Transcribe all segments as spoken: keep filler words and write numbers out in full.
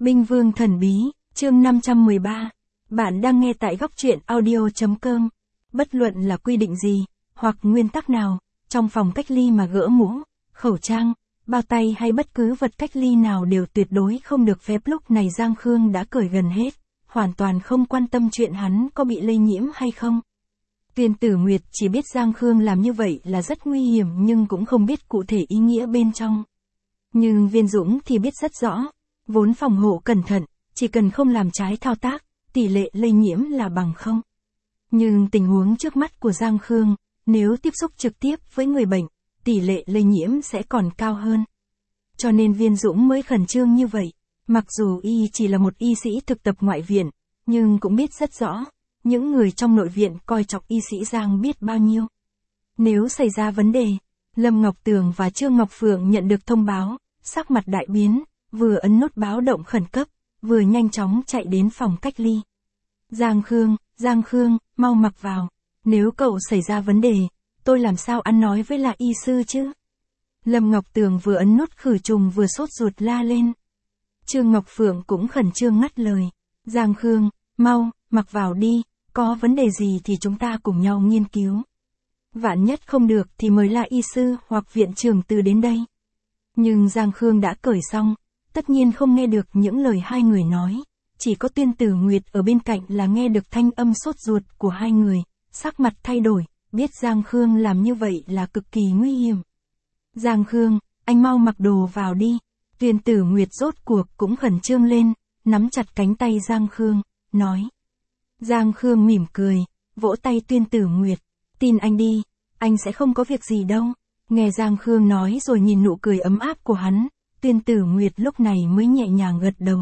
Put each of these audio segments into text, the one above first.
Binh Vương Thần Bí, chương năm trăm mười ba. Bạn đang nghe tại góc truyện audio chấm com. Bất luận là quy định gì, hoặc nguyên tắc nào, trong phòng cách ly mà gỡ mũ, khẩu trang, bao tay hay bất cứ vật cách ly nào đều tuyệt đối không được phép. Lúc này Giang Khương đã cởi gần hết, hoàn toàn không quan tâm chuyện hắn có bị lây nhiễm hay không. Tuyên Tử Nguyệt chỉ biết Giang Khương làm như vậy là rất nguy hiểm nhưng cũng không biết cụ thể ý nghĩa bên trong. Nhưng Viên Dũng thì biết rất rõ, vốn phòng hộ cẩn thận, chỉ cần không làm trái thao tác, tỷ lệ lây nhiễm là bằng không. Nhưng tình huống trước mắt của Giang Khương, nếu tiếp xúc trực tiếp với người bệnh, tỷ lệ lây nhiễm sẽ còn cao hơn. Cho nên Viên Dũng mới khẩn trương như vậy. Mặc dù y chỉ là một y sĩ thực tập ngoại viện, nhưng cũng biết rất rõ, những người trong nội viện coi trọng y sĩ Giang biết bao nhiêu. Nếu xảy ra vấn đề, Lâm Ngọc Tường và Trương Ngọc Phượng nhận được thông báo, sắc mặt đại biến, vừa ấn nút báo động khẩn cấp, vừa nhanh chóng chạy đến phòng cách ly. Giang Khương, Giang Khương, mau mặc vào, nếu cậu xảy ra vấn đề, tôi làm sao ăn nói với là y sư chứ? Lâm Ngọc Tường vừa ấn nút khử trùng vừa sốt ruột la lên. Trương Ngọc Phượng cũng khẩn trương ngắt lời. Giang Khương, mau, mặc vào đi, có vấn đề gì thì chúng ta cùng nhau nghiên cứu. Vạn nhất không được thì mời là y sư hoặc viện trưởng từ đến đây. Nhưng Giang Khương đã cởi xong, tất nhiên không nghe được những lời hai người nói. Chỉ có Tuyên Tử Nguyệt ở bên cạnh là nghe được thanh âm sốt ruột của hai người, sắc mặt thay đổi, biết Giang Khương làm như vậy là cực kỳ nguy hiểm. Giang Khương, anh mau mặc đồ vào đi. Tuyên Tử Nguyệt rốt cuộc cũng khẩn trương lên, nắm chặt cánh tay Giang Khương, nói. Giang Khương mỉm cười, vỗ tay Tuyên Tử Nguyệt, tin anh đi, anh sẽ không có việc gì đâu. Nghe Giang Khương nói rồi nhìn nụ cười ấm áp của hắn, Tuyên Tử Nguyệt lúc này mới nhẹ nhàng gật đầu.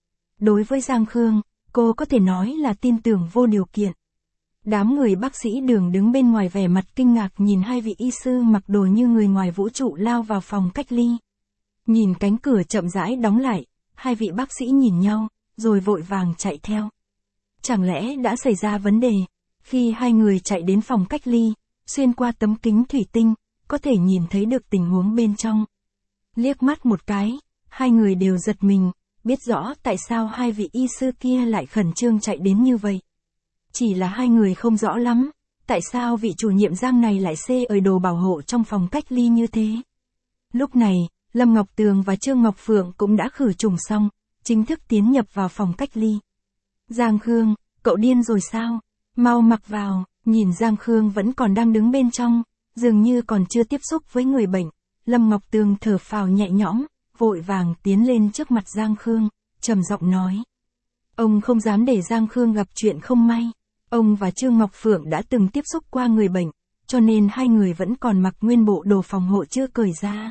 Đối với Giang Khương, cô có thể nói là tin tưởng vô điều kiện. Đám người bác sĩ Đường đứng bên ngoài vẻ mặt kinh ngạc nhìn hai vị y sư mặc đồ như người ngoài vũ trụ lao vào phòng cách ly. Nhìn cánh cửa chậm rãi đóng lại, hai vị bác sĩ nhìn nhau, rồi vội vàng chạy theo. Chẳng lẽ đã xảy ra vấn đề? Khi hai người chạy đến phòng cách ly, xuyên qua tấm kính thủy tinh, có thể nhìn thấy được tình huống bên trong. Liếc mắt một cái, hai người đều giật mình, biết rõ tại sao hai vị y sư kia lại khẩn trương chạy đến như vậy. Chỉ là hai người không rõ lắm, tại sao vị chủ nhiệm Giang này lại xê ở đồ bảo hộ trong phòng cách ly như thế. Lúc này, Lâm Ngọc Tường và Trương Ngọc Phượng cũng đã khử trùng xong, chính thức tiến nhập vào phòng cách ly. Giang Khương, cậu điên rồi sao? Mau mặc vào. Nhìn Giang Khương vẫn còn đang đứng bên trong, dường như còn chưa tiếp xúc với người bệnh. Lâm Ngọc Tường thở phào nhẹ nhõm, vội vàng tiến lên trước mặt Giang Khương, trầm giọng nói. Ông không dám để Giang Khương gặp chuyện không may. Ông và Trương Ngọc Phượng đã từng tiếp xúc qua người bệnh, cho nên hai người vẫn còn mặc nguyên bộ đồ phòng hộ chưa cởi ra.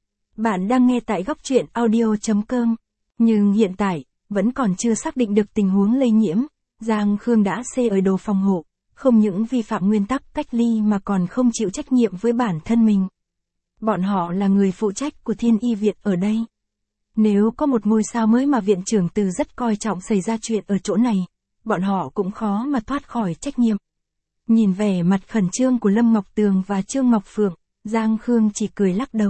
Bạn đang nghe tại góc truyện audio chấm com. Nhưng hiện tại, vẫn còn chưa xác định được tình huống lây nhiễm. Giang Khương đã xê ở đồ phòng hộ, không những vi phạm nguyên tắc cách ly mà còn không chịu trách nhiệm với bản thân mình. Bọn họ là người phụ trách của Thiên Y Viện ở đây. Nếu có một ngôi sao mới mà viện trưởng Từ rất coi trọng xảy ra chuyện ở chỗ này, bọn họ cũng khó mà thoát khỏi trách nhiệm. Nhìn vẻ mặt khẩn trương của Lâm Ngọc Tường và Trương Ngọc Phượng, Giang Khương chỉ cười lắc đầu.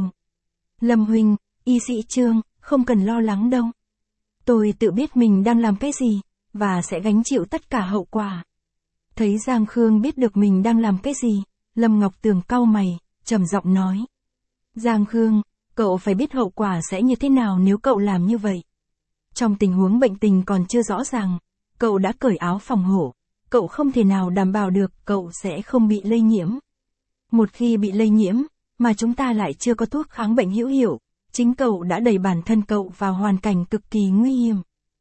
Lâm huynh, y sĩ Trương, không cần lo lắng đâu. Tôi tự biết mình đang làm cái gì, và sẽ gánh chịu tất cả hậu quả. Thấy Giang Khương biết được mình đang làm cái gì, Lâm Ngọc Tường cau mày, trầm giọng nói. Giang Khương, cậu phải biết hậu quả sẽ như thế nào nếu cậu làm như vậy. Trong tình huống bệnh tình còn chưa rõ ràng, cậu đã cởi áo phòng hộ, cậu không thể nào đảm bảo được cậu sẽ không bị lây nhiễm. Một khi bị lây nhiễm, mà chúng ta lại chưa có thuốc kháng bệnh hữu hiệu, chính cậu đã đẩy bản thân cậu vào hoàn cảnh cực kỳ nguy hiểm.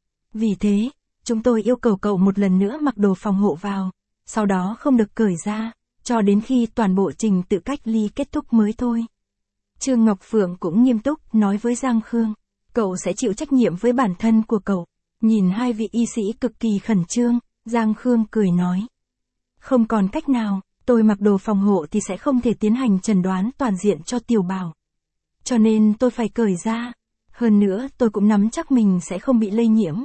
Vì thế, chúng tôi yêu cầu cậu một lần nữa mặc đồ phòng hộ vào, sau đó không được cởi ra, cho đến khi toàn bộ trình tự cách ly kết thúc mới thôi. Trương Ngọc Phượng cũng nghiêm túc nói với Giang Khương, cậu sẽ chịu trách nhiệm với bản thân của cậu. Nhìn hai vị y sĩ cực kỳ khẩn trương, Giang Khương cười nói. Không còn cách nào, tôi mặc đồ phòng hộ thì sẽ không thể tiến hành chẩn đoán toàn diện cho Tiểu Bảo. Cho nên tôi phải cởi ra, hơn nữa tôi cũng nắm chắc mình sẽ không bị lây nhiễm.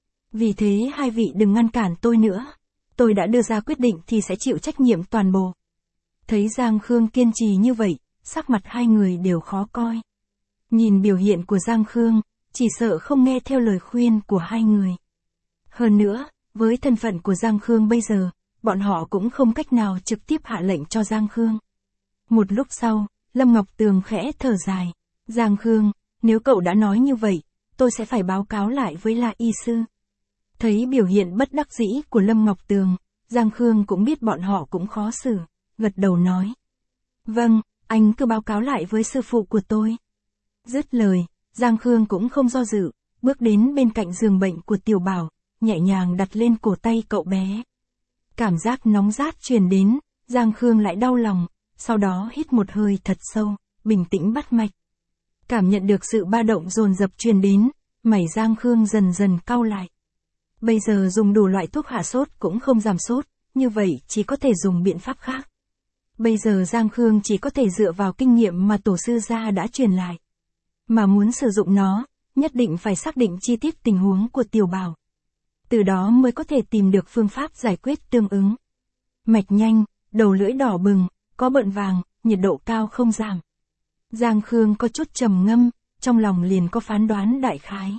Vì thế hai vị đừng ngăn cản tôi nữa. Tôi đã đưa ra quyết định thì sẽ chịu trách nhiệm toàn bộ. Thấy Giang Khương kiên trì như vậy, sắc mặt hai người đều khó coi. Nhìn biểu hiện của Giang Khương, chỉ sợ không nghe theo lời khuyên của hai người. Hơn nữa, với thân phận của Giang Khương bây giờ, bọn họ cũng không cách nào trực tiếp hạ lệnh cho Giang Khương. Một lúc sau, Lâm Ngọc Tường khẽ thở dài. Giang Khương, nếu cậu đã nói như vậy, tôi sẽ phải báo cáo lại với La Y Sư. Thấy biểu hiện bất đắc dĩ của Lâm Ngọc Tường, Giang Khương cũng biết bọn họ cũng khó xử, gật đầu nói. Vâng, anh cứ báo cáo lại với sư phụ của tôi. Dứt lời, Giang Khương cũng không do dự, bước đến bên cạnh giường bệnh của Tiểu Bảo, nhẹ nhàng đặt lên cổ tay cậu bé. Cảm giác nóng rát truyền đến, Giang Khương lại đau lòng, sau đó hít một hơi thật sâu, bình tĩnh bắt mạch. Cảm nhận được sự ba động dồn dập truyền đến, mày Giang Khương dần dần cau lại. Bây giờ dùng đủ loại thuốc hạ sốt cũng không giảm sốt, như vậy chỉ có thể dùng biện pháp khác. Bây giờ Giang Khương chỉ có thể dựa vào kinh nghiệm mà tổ sư gia đã truyền lại. Mà muốn sử dụng nó, nhất định phải xác định chi tiết tình huống của Tiểu Bảo. Từ đó mới có thể tìm được phương pháp giải quyết tương ứng. Mạch nhanh, đầu lưỡi đỏ bừng, có bợn vàng, nhiệt độ cao không giảm. Giang Khương có chút trầm ngâm, trong lòng liền có phán đoán đại khái.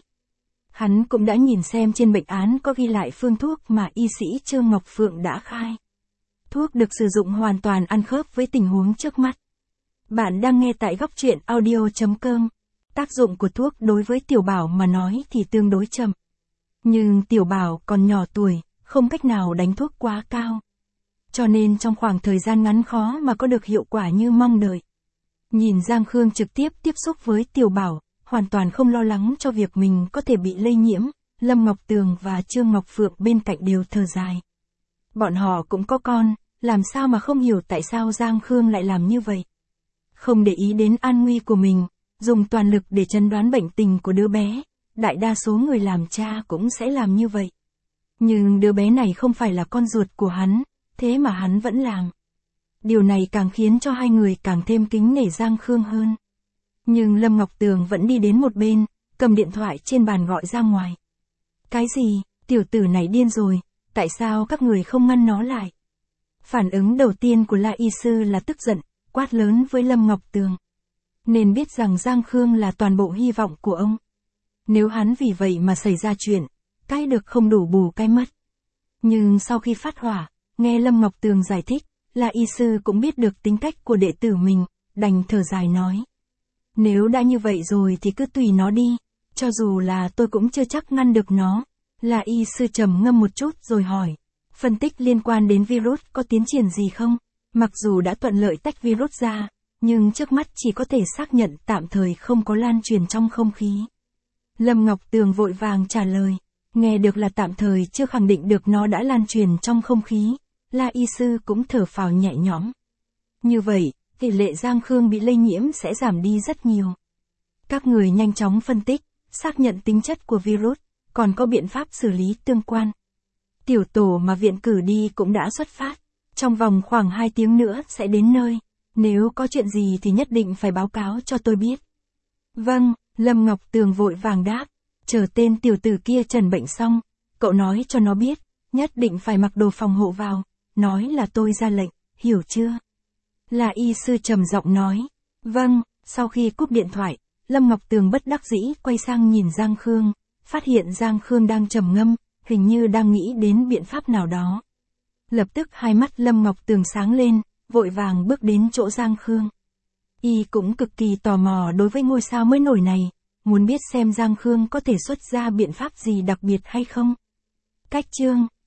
Hắn cũng đã nhìn xem trên bệnh án có ghi lại phương thuốc mà y sĩ Trương Ngọc Phượng đã khai. Thuốc được sử dụng hoàn toàn ăn khớp với tình huống trước mắt. Bạn đang nghe tại góc truyện audio chấm com. Tác dụng của thuốc đối với Tiểu Bảo mà nói thì tương đối chậm. Nhưng Tiểu Bảo còn nhỏ tuổi, không cách nào đánh thuốc quá cao. Cho nên trong khoảng thời gian ngắn khó mà có được hiệu quả như mong đợi. Nhìn Giang Khương trực tiếp tiếp xúc với Tiểu Bảo, hoàn toàn không lo lắng cho việc mình có thể bị lây nhiễm, Lâm Ngọc Tường và Trương Ngọc Phượng bên cạnh đều thở dài. Bọn họ cũng có con, làm sao mà không hiểu tại sao Giang Khương lại làm như vậy. Không để ý đến an nguy của mình, dùng toàn lực để chẩn đoán bệnh tình của đứa bé, đại đa số người làm cha cũng sẽ làm như vậy. Nhưng đứa bé này không phải là con ruột của hắn, thế mà hắn vẫn làm. Điều này càng khiến cho hai người càng thêm kính nể Giang Khương hơn. Nhưng Lâm Ngọc Tường vẫn đi đến một bên, cầm điện thoại trên bàn gọi ra ngoài. Cái gì, tiểu tử này điên rồi, tại sao các người không ngăn nó lại? Phản ứng đầu tiên của La Y Sư là tức giận, quát lớn với Lâm Ngọc Tường. Nên biết rằng Giang Khương là toàn bộ hy vọng của ông. Nếu hắn vì vậy mà xảy ra chuyện, cái được không đủ bù cái mất. Nhưng sau khi phát hỏa, nghe Lâm Ngọc Tường giải thích, La Y Sư cũng biết được tính cách của đệ tử mình, đành thở dài nói. Nếu đã như vậy rồi thì cứ tùy nó đi, cho dù là tôi cũng chưa chắc ngăn được nó. La Y Sư trầm ngâm một chút rồi hỏi. Phân tích liên quan đến virus có tiến triển gì không? Mặc dù đã thuận lợi tách virus ra, nhưng trước mắt chỉ có thể xác nhận tạm thời không có lan truyền trong không khí. Lâm Ngọc Tường vội vàng trả lời. Nghe được là tạm thời chưa khẳng định được nó đã lan truyền trong không khí. La Y Sư cũng thở phào nhẹ nhõm. Như vậy, tỷ lệ Giang Khương bị lây nhiễm sẽ giảm đi rất nhiều. Các người nhanh chóng phân tích, xác nhận tính chất của virus, còn có biện pháp xử lý tương quan. Tiểu tổ mà viện cử đi cũng đã xuất phát. Trong vòng khoảng hai tiếng nữa sẽ đến nơi. Nếu có chuyện gì thì nhất định phải báo cáo cho tôi biết. Vâng, Lâm Ngọc Tường vội vàng đáp. Chờ tên tiểu tử kia trần bệnh xong, cậu nói cho nó biết, nhất định phải mặc đồ phòng hộ vào. Nói là tôi ra lệnh, hiểu chưa? La Y Sư trầm giọng nói. Vâng, sau khi cúp điện thoại, Lâm Ngọc Tường bất đắc dĩ quay sang nhìn Giang Khương, phát hiện Giang Khương đang trầm ngâm, hình như đang nghĩ đến biện pháp nào đó. Lập tức hai mắt Lâm Ngọc Tường sáng lên, vội vàng bước đến chỗ Giang Khương. Y cũng cực kỳ tò mò đối với ngôi sao mới nổi này, muốn biết xem Giang Khương có thể xuất ra biện pháp gì đặc biệt hay không. Cách chương